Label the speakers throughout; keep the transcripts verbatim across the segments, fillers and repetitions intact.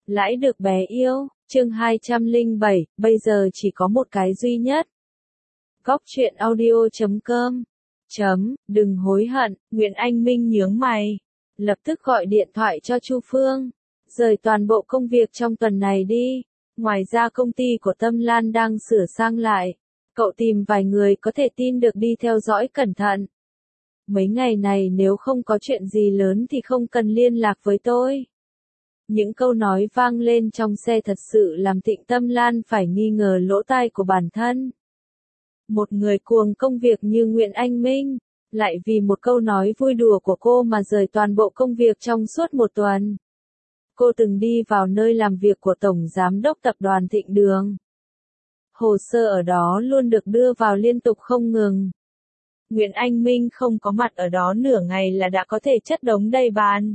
Speaker 1: Lãi được bé yêu, chương hai trăm lẻ bảy, bây giờ chỉ có một cái duy nhất. Góc truyện audio chấm com Chấm, đừng hối hận, Nguyễn Anh Minh nhướng mày. Lập tức gọi điện thoại cho Chu Phương. Rời toàn bộ công việc trong tuần này đi. Ngoài ra công ty của Tâm Lan đang sửa sang lại. Cậu tìm vài người có thể tin được đi theo dõi cẩn thận. Mấy ngày này nếu không có chuyện gì lớn thì không cần liên lạc với tôi. Những câu nói vang lên trong xe thật sự làm Thịnh Tâm Lan phải nghi ngờ lỗ tai của bản thân. Một người cuồng công việc như Nguyễn Anh Minh, lại vì một câu nói vui đùa của cô mà rời toàn bộ công việc trong suốt một tuần. Cô từng đi vào nơi làm việc của Tổng Giám đốc Tập đoàn Thịnh Đường. Hồ sơ ở đó luôn được đưa vào liên tục không ngừng. Nguyễn Anh Minh không có mặt ở đó nửa ngày là đã có thể chất đống đầy bàn.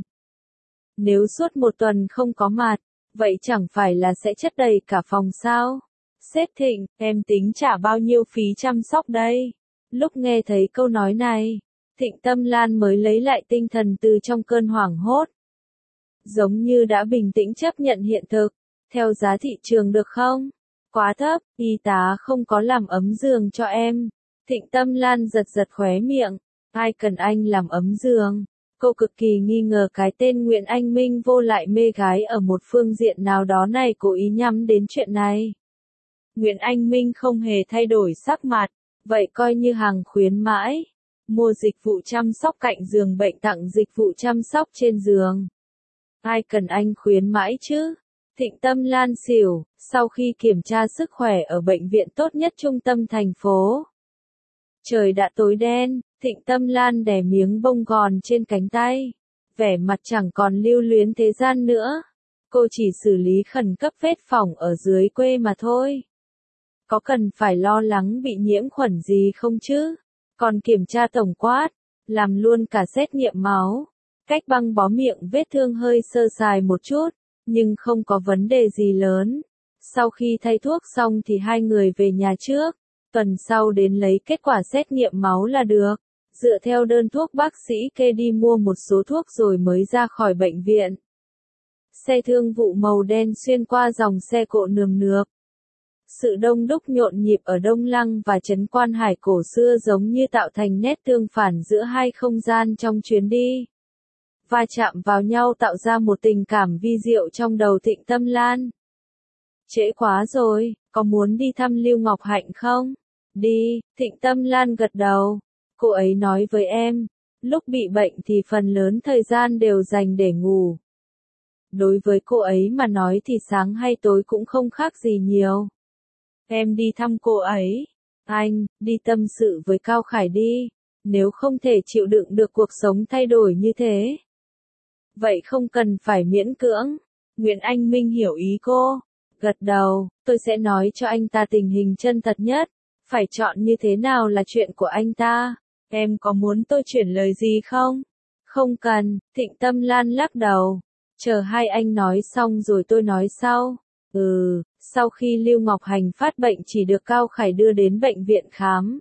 Speaker 1: Nếu suốt một tuần không có mặt, vậy chẳng phải là sẽ chất đầy cả phòng sao? Sếp Thịnh, em tính trả bao nhiêu phí chăm sóc đây? Lúc nghe thấy câu nói này, Thịnh Tâm Lan mới lấy lại tinh thần từ trong cơn hoảng hốt. Giống như đã bình tĩnh chấp nhận hiện thực, theo giá thị trường được không? Quá thấp, y tá không có làm ấm giường cho em. Thịnh Tâm Lan giật giật khóe miệng, ai cần anh làm ấm giường? Cô cực kỳ nghi ngờ cái tên Nguyễn Anh Minh vô lại mê gái ở một phương diện nào đó này cố ý nhắm đến chuyện này. Nguyễn Anh Minh không hề thay đổi sắc mặt, vậy coi như hàng khuyến mãi. Mua dịch vụ chăm sóc cạnh giường bệnh tặng dịch vụ chăm sóc trên giường. Ai cần anh khuyến mãi chứ? Thịnh Tâm Lan xỉu, sau khi kiểm tra sức khỏe ở bệnh viện tốt nhất trung tâm thành phố. Trời đã tối đen, Thịnh Tâm Lan đè miếng bông gòn trên cánh tay. Vẻ mặt chẳng còn lưu luyến thế gian nữa. Cô chỉ xử lý khẩn cấp vết phỏng ở dưới quê mà thôi. Có cần phải lo lắng bị nhiễm khuẩn gì không chứ? Còn kiểm tra tổng quát, làm luôn cả xét nghiệm máu. Cách băng bó miệng vết thương hơi sơ sài một chút, nhưng không có vấn đề gì lớn. Sau khi thay thuốc xong thì hai người về nhà trước. Tuần sau đến lấy kết quả xét nghiệm máu là được. Dựa theo đơn thuốc bác sĩ kê đi mua một số thuốc rồi mới ra khỏi bệnh viện. Xe thương vụ màu đen xuyên qua dòng xe cộ nườm nượp. Sự đông đúc nhộn nhịp ở Đông Lăng và Trấn Quan Hải cổ xưa giống như tạo thành nét tương phản giữa hai không gian trong chuyến đi. Va chạm vào nhau tạo ra một tình cảm vi diệu trong đầu Thịnh Tâm Lan. Trễ quá rồi, có muốn đi thăm Lưu Ngọc Hạnh không? Đi, Thịnh Tâm Lan gật đầu. Cô ấy nói với em, lúc bị bệnh thì phần lớn thời gian đều dành để ngủ. Đối với cô ấy mà nói thì sáng hay tối cũng không khác gì nhiều. Em đi thăm cô ấy. Anh, đi tâm sự với Cao Khải đi, nếu không thể chịu đựng được cuộc sống thay đổi như thế. Vậy không cần phải miễn cưỡng. Nguyễn Anh Minh hiểu ý cô. Gật đầu, tôi sẽ nói cho anh ta tình hình chân thật nhất. Phải chọn như thế nào là chuyện của anh ta. Em có muốn tôi chuyển lời gì không? Không cần, Thịnh Tâm Lan lắc đầu. Chờ hai anh nói xong rồi tôi nói sau. Ừ, sau khi Lưu Ngọc Hành phát bệnh chỉ được Cao Khải đưa đến bệnh viện khám.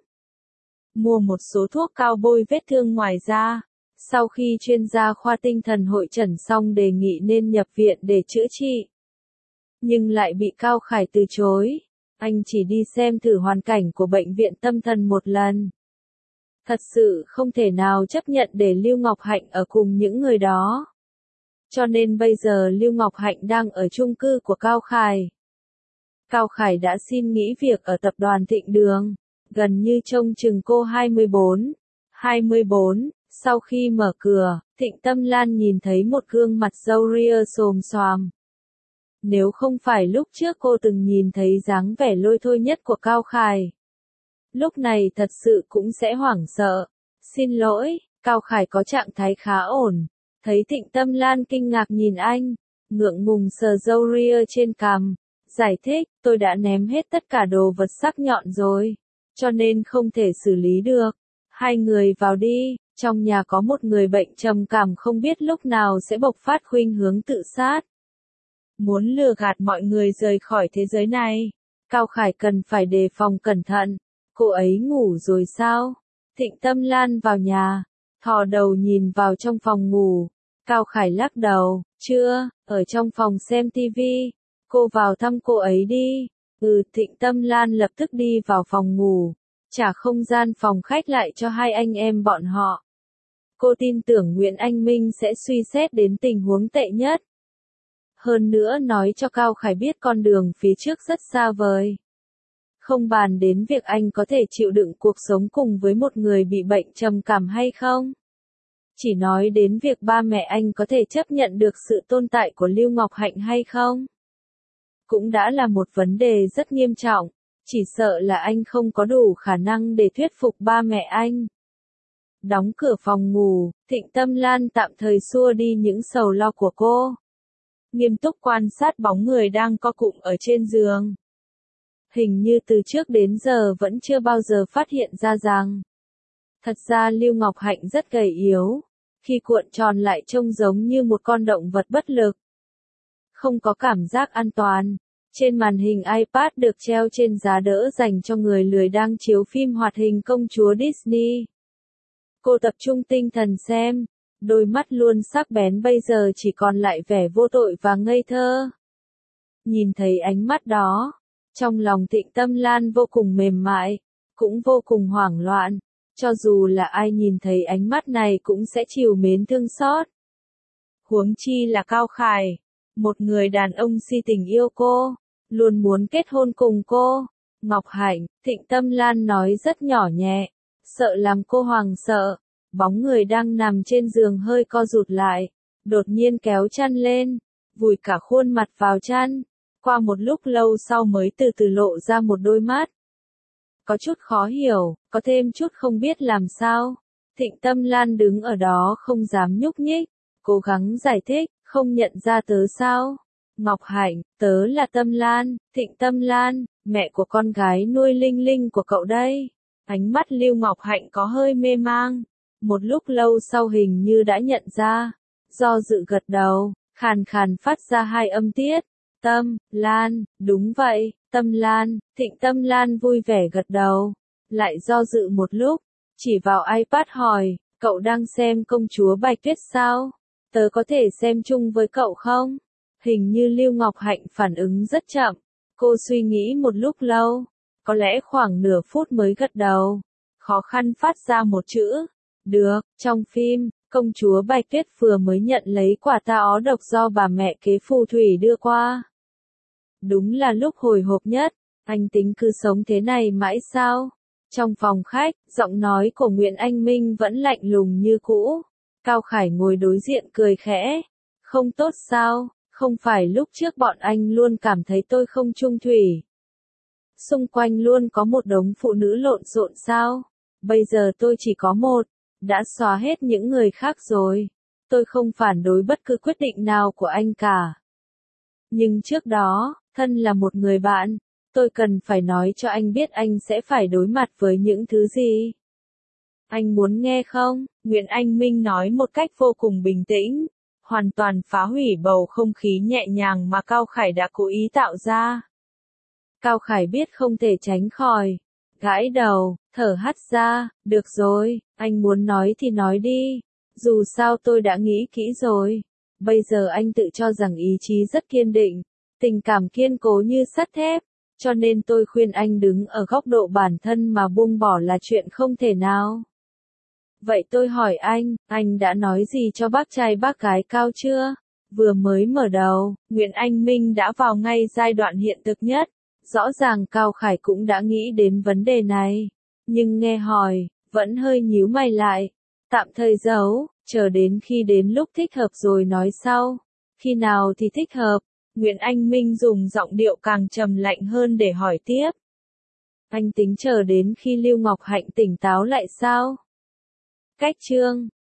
Speaker 1: Mua một số thuốc cao bôi vết thương ngoài da. Sau khi chuyên gia khoa tinh thần hội chẩn xong đề nghị nên nhập viện để chữa trị. Nhưng lại bị Cao Khải từ chối. Anh chỉ đi xem thử hoàn cảnh của bệnh viện tâm thần một lần. Thật sự không thể nào chấp nhận để Lưu Ngọc Hạnh ở cùng những người đó. Cho nên bây giờ Lưu Ngọc Hạnh đang ở chung cư của Cao Khải. Cao Khải đã xin nghỉ việc ở tập đoàn Thịnh Đường, gần như trông chừng cô hai mươi bốn. hai mươi bốn, sau khi mở cửa, Thịnh Tâm Lan nhìn thấy một gương mặt râu ria xồm xoàm. Nếu không phải lúc trước cô từng nhìn thấy dáng vẻ lôi thôi nhất của Cao Khải, lúc này thật sự cũng sẽ hoảng sợ. Xin lỗi, Cao Khải có trạng thái khá ổn. Thấy Thịnh Tâm Lan kinh ngạc nhìn anh, ngượng ngùng sờ râu ria trên cằm, giải thích, tôi đã ném hết tất cả đồ vật sắc nhọn rồi, cho nên không thể xử lý được. Hai người vào đi, trong nhà có một người bệnh trầm cảm không biết lúc nào sẽ bộc phát khuynh hướng tự sát. Muốn lừa gạt mọi người rời khỏi thế giới này, Cao Khải cần phải đề phòng cẩn thận. Cô ấy ngủ rồi sao? Thịnh Tâm Lan vào nhà, thò đầu nhìn vào trong phòng ngủ, Cao Khải lắc đầu, chưa, ở trong phòng xem tivi. Cô vào thăm cô ấy đi. Ừ, Thịnh Tâm Lan lập tức đi vào phòng ngủ, trả không gian phòng khách lại cho hai anh em bọn họ. Cô tin tưởng Nguyễn Anh Minh sẽ suy xét đến tình huống tệ nhất. Hơn nữa nói cho Cao Khải biết con đường phía trước rất xa vời. Không bàn đến việc anh có thể chịu đựng cuộc sống cùng với một người bị bệnh trầm cảm hay không. Chỉ nói đến việc ba mẹ anh có thể chấp nhận được sự tồn tại của Lưu Ngọc Hạnh hay không. Cũng đã là một vấn đề rất nghiêm trọng, chỉ sợ là anh không có đủ khả năng để thuyết phục ba mẹ anh. Đóng cửa phòng ngủ, Thịnh Tâm Lan tạm thời xua đi những sầu lo của cô. Nghiêm túc quan sát bóng người đang co cụm ở trên giường. Hình như từ trước đến giờ vẫn chưa bao giờ phát hiện ra rằng, thật ra Lưu Ngọc Hạnh rất gầy yếu, khi cuộn tròn lại trông giống như một con động vật bất lực. Không có cảm giác an toàn. Trên màn hình iPad được treo trên giá đỡ dành cho người lười đang chiếu phim hoạt hình công chúa Disney. Cô tập trung tinh thần xem, đôi mắt luôn sắc bén bây giờ chỉ còn lại vẻ vô tội và ngây thơ. Nhìn thấy ánh mắt đó, trong lòng Thịnh Tâm Lan vô cùng mềm mại, cũng vô cùng hoảng loạn, cho dù là ai nhìn thấy ánh mắt này cũng sẽ trìu mến thương xót. Huống chi là Cao Khải, một người đàn ông si tình yêu cô, luôn muốn kết hôn cùng cô. Ngọc Hạnh, Thịnh Tâm Lan nói rất nhỏ nhẹ, sợ làm cô hoảng sợ. Bóng người đang nằm trên giường hơi co rụt lại, đột nhiên kéo chăn lên, vùi cả khuôn mặt vào chăn. Qua một lúc lâu sau mới từ từ lộ ra một đôi mắt. Có chút khó hiểu, có thêm chút không biết làm sao. Thịnh Tâm Lan đứng ở đó không dám nhúc nhích, cố gắng giải thích, không nhận ra tớ sao. Ngọc Hạnh, tớ là Tâm Lan, Thịnh Tâm Lan, mẹ của con gái nuôi Linh Linh của cậu đây. Ánh mắt Lưu Ngọc Hạnh có hơi mê mang. Một lúc lâu sau hình như đã nhận ra, do dự gật đầu, khàn khàn phát ra hai âm tiết. Tâm, Lan, đúng vậy, Tâm Lan. Thịnh Tâm Lan vui vẻ gật đầu, lại do dự một lúc, chỉ vào iPad hỏi, cậu đang xem công chúa Bạch Tuyết sao? Tớ có thể xem chung với cậu không? Hình như Lưu Ngọc Hạnh phản ứng rất chậm, cô suy nghĩ một lúc lâu, có lẽ khoảng nửa phút mới gật đầu, khó khăn phát ra một chữ. Được, trong phim, công chúa Bạch Tuyết vừa mới nhận lấy quả ta ó độc do bà mẹ kế phù thủy đưa qua. Đúng là lúc hồi hộp nhất, anh tính cứ sống thế này mãi sao? Trong phòng khách, giọng nói của Nguyễn Anh Minh vẫn lạnh lùng như cũ. Cao Khải ngồi đối diện cười khẽ. Không tốt sao, không phải lúc trước bọn anh luôn cảm thấy tôi không chung thủy. Xung quanh luôn có một đống phụ nữ lộn xộn sao? Bây giờ tôi chỉ có một. Đã xóa hết những người khác rồi. Tôi không phản đối bất cứ quyết định nào của anh cả. Nhưng trước đó, thân là một người bạn, tôi cần phải nói cho anh biết anh sẽ phải đối mặt với những thứ gì. Anh muốn nghe không? Nguyễn Anh Minh nói một cách vô cùng bình tĩnh, hoàn toàn phá hủy bầu không khí nhẹ nhàng mà Cao Khải đã cố ý tạo ra. Cao Khải biết không thể tránh khỏi, gãi đầu, thở hắt ra, được rồi, anh muốn nói thì nói đi, dù sao tôi đã nghĩ kỹ rồi. Bây giờ anh tự cho rằng ý chí rất kiên định, tình cảm kiên cố như sắt thép, cho nên tôi khuyên anh đứng ở góc độ bản thân mà buông bỏ là chuyện không thể nào. Vậy tôi hỏi anh, anh đã nói gì cho bác trai bác gái Cao chưa? Vừa mới mở đầu, Nguyễn Anh Minh đã vào ngay giai đoạn hiện thực nhất. Rõ ràng Cao Khải cũng đã nghĩ đến vấn đề này, nhưng nghe hỏi, vẫn hơi nhíu mày lại. Tạm thời giấu, chờ đến khi đến lúc thích hợp rồi nói sau. Khi nào thì thích hợp? Nguyễn Anh Minh dùng giọng điệu càng trầm lạnh hơn để hỏi tiếp. Anh tính chờ đến khi Lưu Ngọc Hạnh tỉnh táo lại sao? Cách chương